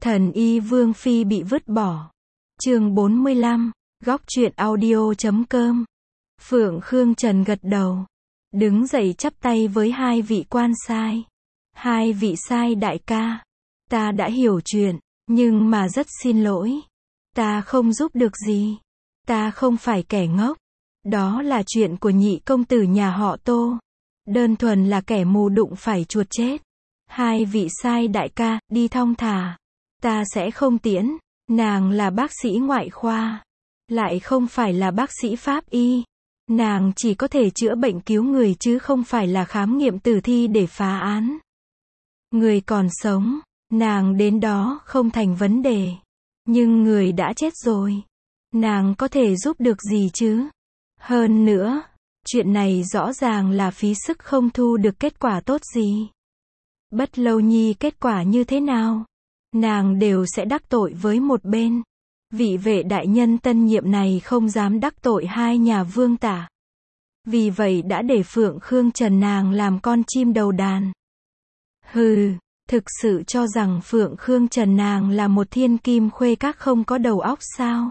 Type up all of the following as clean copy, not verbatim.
Thần y Vương Phi bị vứt bỏ. Chương 45, góc truyện audio.com. Phượng Khương Trần gật đầu, đứng dậy chắp tay với hai vị quan sai. Hai vị sai đại ca, ta đã hiểu chuyện, nhưng mà rất xin lỗi. Ta không giúp được gì. Ta không phải kẻ ngốc. Đó là chuyện của nhị công tử nhà họ Tô. Đơn thuần là kẻ mù đụng phải chuột chết. Hai vị sai đại ca, đi thong thả. Ta sẽ không tiễn. Nàng là bác sĩ ngoại khoa, lại không phải là bác sĩ pháp y. Nàng chỉ có thể chữa bệnh cứu người chứ không phải là khám nghiệm tử thi để phá án. Người còn sống, nàng đến đó không thành vấn đề. Nhưng người đã chết rồi, nàng có thể giúp được gì chứ? Hơn nữa, chuyện này rõ ràng là phí sức không thu được kết quả tốt gì. Bất Lâu Nhi kết quả như thế nào, nàng đều sẽ đắc tội với một bên. Vị vệ đại nhân tân nhiệm này không dám đắc tội hai nhà Vương Tả. Vì vậy đã để Phượng Khương Trần nàng làm con chim đầu đàn. Hừ, thực sự cho rằng Phượng Khương Trần nàng là một thiên kim khuê các không có đầu óc sao?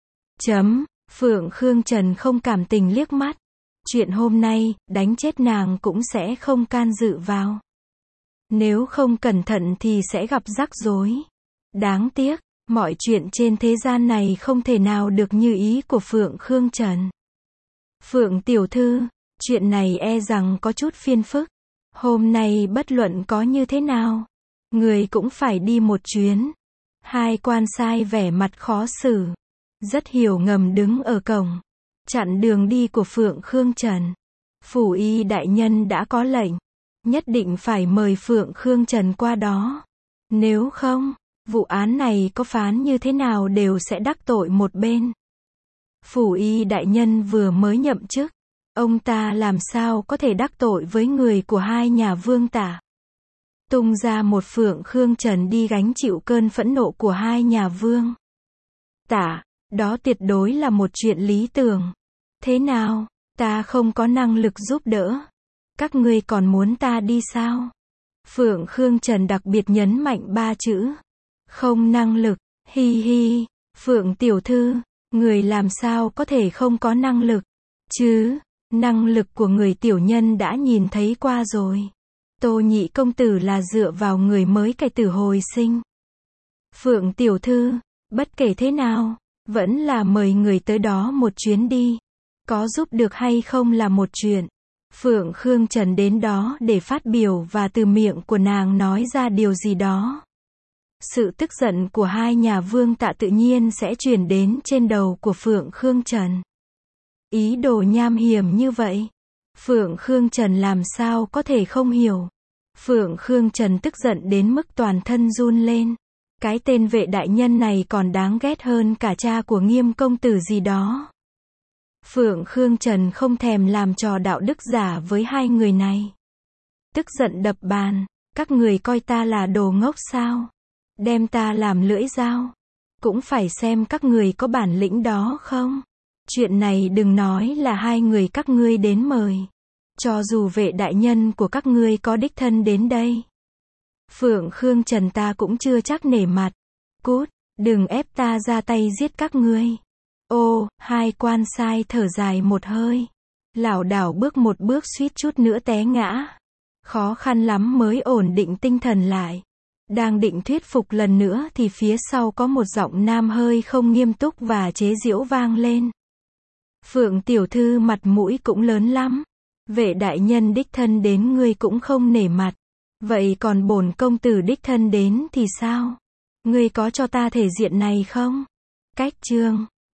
Phượng Khương Trần không cảm tình liếc mắt. Chuyện hôm nay, đánh chết nàng cũng sẽ không can dự vào. Nếu không cẩn thận thì sẽ gặp rắc rối. Đáng tiếc, mọi chuyện trên thế gian này không thể nào được như ý của Phượng Khương Trần. Phượng tiểu thư, chuyện này e rằng có chút phiền phức. Hôm nay bất luận có như thế nào, người cũng phải đi một chuyến. Hai quan sai vẻ mặt khó xử, rất hiểu ngầm đứng ở cổng, chặn đường đi của Phượng Khương Trần. Phủ y đại nhân đã có lệnh, nhất định phải mời Phượng Khương Trần qua đó. Nếu không, vụ án này có phán như thế nào đều sẽ đắc tội một bên. Phủ y đại nhân vừa mới nhậm chức, ông ta làm sao có thể đắc tội với người của hai nhà Vương Tả. Tung ra một Phượng Khương Trần đi gánh chịu cơn phẫn nộ của hai nhà Vương Tả, đó tuyệt đối là một chuyện lý tưởng. Thế nào, ta không có năng lực giúp đỡ, các ngươi còn muốn ta đi sao? Phượng Khương Trần đặc biệt nhấn mạnh ba chữ. Không năng lực, hi hi, Phượng tiểu thư, người làm sao có thể không có năng lực, chứ? Năng lực của người tiểu nhân đã nhìn thấy qua rồi. Tô nhị công tử là dựa vào người mới cải tử hồi sinh. Phượng tiểu thư, bất kể thế nào, vẫn là mời người tới đó một chuyến đi. Có giúp được hay không là một chuyện. Phượng Khương Trần đến đó để phát biểu và từ miệng của nàng nói ra điều gì đó. Sự tức giận của hai nhà Vương Tả tự nhiên sẽ chuyển đến trên đầu của Phượng Khương Trần. Ý đồ nham hiểm như vậy, Phượng Khương Trần làm sao có thể không hiểu. Phượng Khương Trần tức giận đến mức toàn thân run lên. Cái tên vệ đại nhân này còn đáng ghét hơn cả cha của Nghiêm công tử gì đó. Phượng Khương Trần không thèm làm trò đạo đức giả với hai người này. Tức giận đập bàn, các người coi ta là đồ ngốc sao? Đem ta làm lưỡi dao. Cũng phải xem các người có bản lĩnh đó không? Chuyện này đừng nói là hai người các ngươi đến mời. Cho dù vệ đại nhân của các ngươi có đích thân đến đây, Phượng Khương Trần ta cũng chưa chắc nể mặt. Cút, đừng ép ta ra tay giết các ngươi. Ô, hai quan sai thở dài một hơi, lảo đảo bước một bước suýt chút nữa té ngã. Khó khăn lắm mới ổn định tinh thần lại. Đang định thuyết phục lần nữa thì phía sau có một giọng nam hơi không nghiêm túc và chế giễu vang lên. Phượng tiểu thư mặt mũi cũng lớn lắm. Vệ đại nhân đích thân đến ngươi cũng không nể mặt. Vậy còn bổn công tử đích thân đến thì sao? Ngươi có cho ta thể diện này không? Cách chương